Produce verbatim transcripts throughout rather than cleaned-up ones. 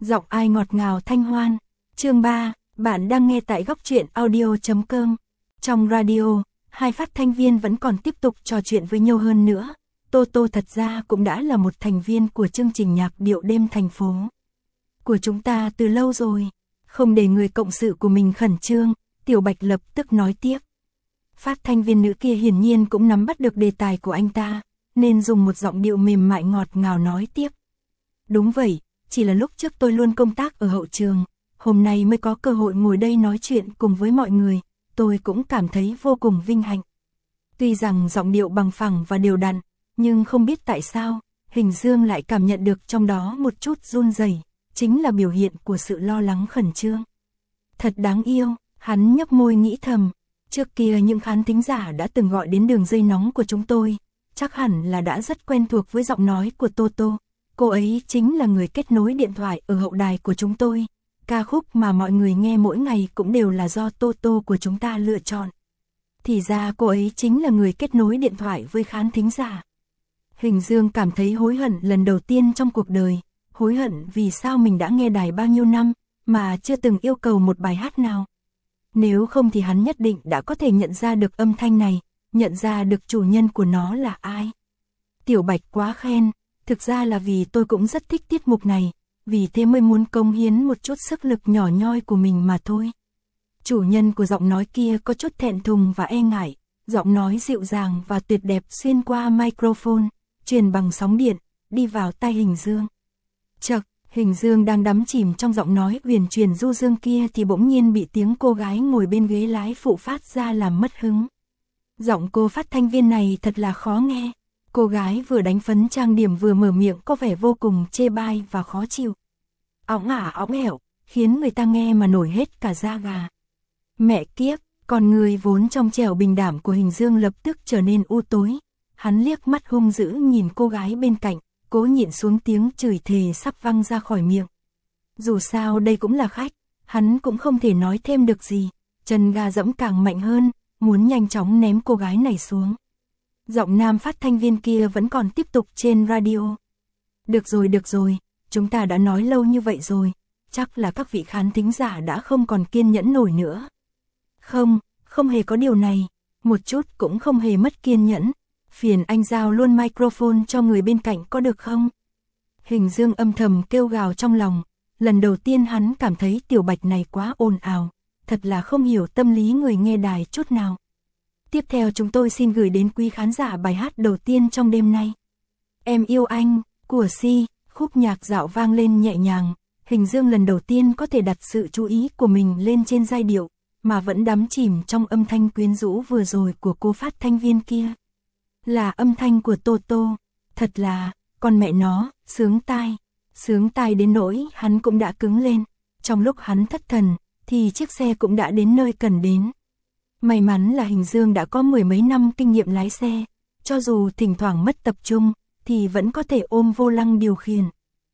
Giọng ai ngọt ngào thanh hoan. Chương ba, bạn đang nghe tại góc truyện audio chấm com. Trong radio, hai phát thanh viên vẫn còn tiếp tục trò chuyện với nhau hơn nữa. Tô Tô thật ra cũng đã là một thành viên của chương trình nhạc điệu đêm thành phố của chúng ta từ lâu rồi. Không để người cộng sự của mình khẩn trương, Tiểu Bạch lập tức nói tiếp. Phát thanh viên nữ kia hiển nhiên cũng nắm bắt được đề tài của anh ta, nên dùng một giọng điệu mềm mại ngọt ngào nói tiếp. Đúng vậy, chỉ là lúc trước tôi luôn công tác ở hậu trường, hôm nay mới có cơ hội ngồi đây nói chuyện cùng với mọi người, tôi cũng cảm thấy vô cùng vinh hạnh. Tuy rằng giọng điệu bằng phẳng và đều đặn, nhưng không biết tại sao, Hình Dương lại cảm nhận được trong đó một chút run rẩy, chính là biểu hiện của sự lo lắng khẩn trương. Thật đáng yêu, hắn nhếch môi nghĩ thầm, trước kia những khán thính giả đã từng gọi đến đường dây nóng của chúng tôi, chắc hẳn là đã rất quen thuộc với giọng nói của Tô Tô. Cô ấy chính là người kết nối điện thoại ở hậu đài của chúng tôi. Ca khúc mà mọi người nghe mỗi ngày cũng đều là do Tô Tô của chúng ta lựa chọn. Thì ra cô ấy chính là người kết nối điện thoại với khán thính giả. Hình Dương cảm thấy hối hận lần đầu tiên trong cuộc đời. Hối hận vì sao mình đã nghe đài bao nhiêu năm mà chưa từng yêu cầu một bài hát nào. Nếu không thì hắn nhất định đã có thể nhận ra được âm thanh này, nhận ra được chủ nhân của nó là ai. Tiểu Bạch quá khen. Thực ra là vì tôi cũng rất thích tiết mục này, vì thế mới muốn cống hiến một chút sức lực nhỏ nhoi của mình mà thôi. Chủ nhân của giọng nói kia có chút thẹn thùng và e ngại, giọng nói dịu dàng và tuyệt đẹp xuyên qua microphone, truyền bằng sóng điện, đi vào tai Hình Dương. Chậc, Hình Dương đang đắm chìm trong giọng nói huyền truyền du dương kia thì bỗng nhiên bị tiếng cô gái ngồi bên ghế lái phụ phát ra làm mất hứng. Giọng cô phát thanh viên này thật là khó nghe. Cô gái vừa đánh phấn trang điểm vừa mở miệng có vẻ vô cùng chê bai và khó chịu. Óng ả óng ẻo, khiến người ta nghe mà nổi hết cả da gà. Mẹ kiếp, con người vốn trong trẻo bình đảm của Hình Dương lập tức trở nên u tối. Hắn liếc mắt hung dữ nhìn cô gái bên cạnh, cố nhịn xuống tiếng chửi thề sắp văng ra khỏi miệng. Dù sao đây cũng là khách, hắn cũng không thể nói thêm được gì. Chân ga giẫm càng mạnh hơn, muốn nhanh chóng ném cô gái này xuống. Giọng nam phát thanh viên kia vẫn còn tiếp tục trên radio. Được rồi được rồi, chúng ta đã nói lâu như vậy rồi, chắc là các vị khán thính giả đã không còn kiên nhẫn nổi nữa. Không, không hề có điều này, một chút cũng không hề mất kiên nhẫn, phiền anh giao luôn microphone cho người bên cạnh có được không? Hình Dương âm thầm kêu gào trong lòng, lần đầu tiên hắn cảm thấy Tiểu Bạch này quá ồn ào, thật là không hiểu tâm lý người nghe đài chút nào. Tiếp theo chúng tôi xin gửi đến quý khán giả bài hát đầu tiên trong đêm nay. Em yêu anh, của Si, khúc nhạc dạo vang lên nhẹ nhàng, Hình Dương lần đầu tiên có thể đặt sự chú ý của mình lên trên giai điệu, mà vẫn đắm chìm trong âm thanh quyến rũ vừa rồi của cô phát thanh viên kia. Là âm thanh của Tô Tô, thật là, con mẹ nó, sướng tai, sướng tai đến nỗi hắn cũng đã cứng lên, trong lúc hắn thất thần, thì chiếc xe cũng đã đến nơi cần đến. May mắn là Hình Dương đã có mười mấy năm kinh nghiệm lái xe, cho dù thỉnh thoảng mất tập trung, thì vẫn có thể ôm vô lăng điều khiển.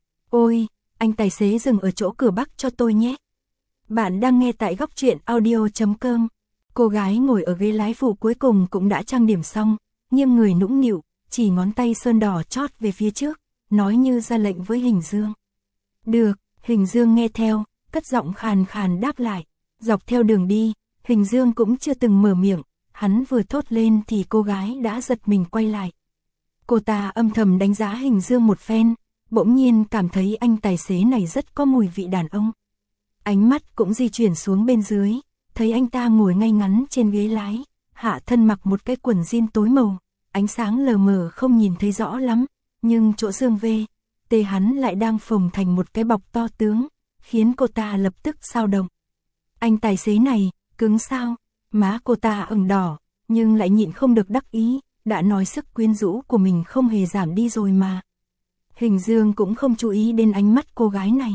Ôi, anh tài xế dừng ở chỗ cửa Bắc cho tôi nhé. Bạn đang nghe tại góc truyện audio chấm com. Cô gái ngồi ở ghế lái phụ cuối cùng cũng đã trang điểm xong, nghiêng người nũng nịu, chỉ ngón tay sơn đỏ chót về phía trước, nói như ra lệnh với Hình Dương. Được, Hình Dương nghe theo, cất giọng khàn khàn đáp lại, dọc theo đường đi. Hình Dương cũng chưa từng mở miệng, hắn vừa thốt lên thì cô gái đã giật mình quay lại. Cô ta âm thầm đánh giá Hình Dương một phen, bỗng nhiên cảm thấy anh tài xế này rất có mùi vị đàn ông. Ánh mắt cũng di chuyển xuống bên dưới, thấy anh ta ngồi ngay ngắn trên ghế lái, hạ thân mặc một cái quần jean tối màu, ánh sáng lờ mờ không nhìn thấy rõ lắm, nhưng chỗ xương vê, tê hắn lại đang phồng thành một cái bọc to tướng, khiến cô ta lập tức xao động. Anh tài xế này, cứng sao? Má cô ta ửng đỏ, nhưng lại nhịn không được đắc ý, đã nói sức quyến rũ của mình không hề giảm đi rồi mà. Hình Dương cũng không chú ý đến ánh mắt cô gái này.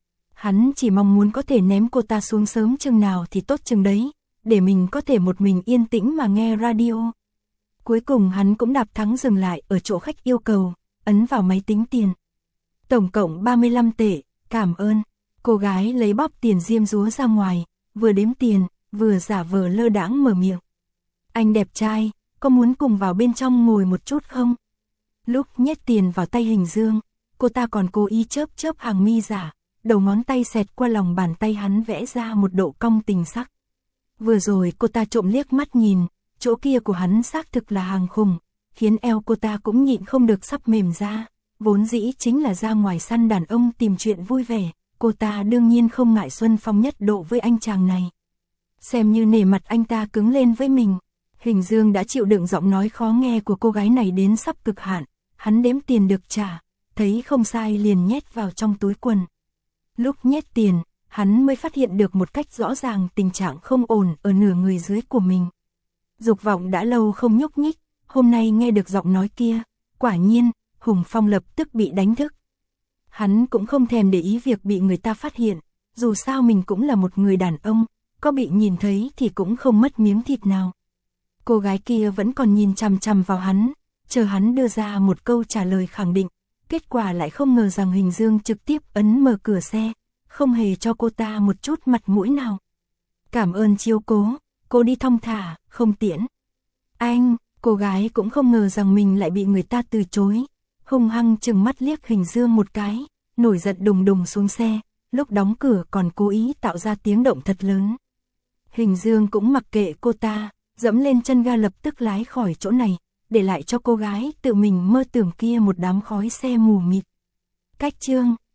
Hắn chỉ mong muốn có thể ném cô ta xuống sớm chừng nào thì tốt chừng đấy, để mình có thể một mình yên tĩnh mà nghe radio. Cuối cùng hắn cũng đạp thắng dừng lại ở chỗ khách yêu cầu, ấn vào máy tính tiền. Tổng cộng ba mươi lăm tệ, cảm ơn. Cô gái lấy bóp tiền diêm dúa ra ngoài, vừa đếm tiền, vừa giả vờ lơ đãng mở miệng. Anh đẹp trai, có muốn cùng vào bên trong ngồi một chút không? Lúc nhét tiền vào tay Hình Dương, cô ta còn cố ý chớp chớp hàng mi giả, đầu ngón tay xẹt qua lòng bàn tay hắn vẽ ra một độ cong tình sắc. Vừa rồi cô ta trộm liếc mắt nhìn, chỗ kia của hắn xác thực là hàng khủng, khiến eo cô ta cũng nhịn không được sắp mềm ra, vốn dĩ chính là ra ngoài săn đàn ông tìm chuyện vui vẻ, cô ta đương nhiên không ngại xuân phong nhất độ với anh chàng này. Xem như nể mặt anh ta cứng lên với mình, Hình Dương đã chịu đựng giọng nói khó nghe của cô gái này đến sắp cực hạn, hắn đếm tiền được trả, thấy không sai liền nhét vào trong túi quần. Lúc nhét tiền, hắn mới phát hiện được một cách rõ ràng tình trạng không ổn ở nửa người dưới của mình. Dục vọng đã lâu không nhúc nhích, hôm nay nghe được giọng nói kia, quả nhiên, Hùng Phong lập tức bị đánh thức. Hắn cũng không thèm để ý việc bị người ta phát hiện, dù sao mình cũng là một người đàn ông, có bị nhìn thấy thì cũng không mất miếng thịt nào. Cô gái kia vẫn còn nhìn chằm chằm vào hắn, chờ hắn đưa ra một câu trả lời khẳng định, kết quả lại không ngờ rằng Hình Dương trực tiếp ấn mở cửa xe, không hề cho cô ta một chút mặt mũi nào. Cảm ơn chiếu cố, cô đi thong thả, không tiễn. Anh, cô gái cũng không ngờ rằng mình lại bị người ta từ chối, hung hăng chừng mắt liếc Hình Dương một cái, nổi giận đùng đùng xuống xe, lúc đóng cửa còn cố ý tạo ra tiếng động thật lớn. Hình Dương cũng mặc kệ cô ta, dẫm lên chân ga lập tức lái khỏi chỗ này, để lại cho cô gái tự mình mơ tưởng kia một đám khói xe mù mịt. Cách chương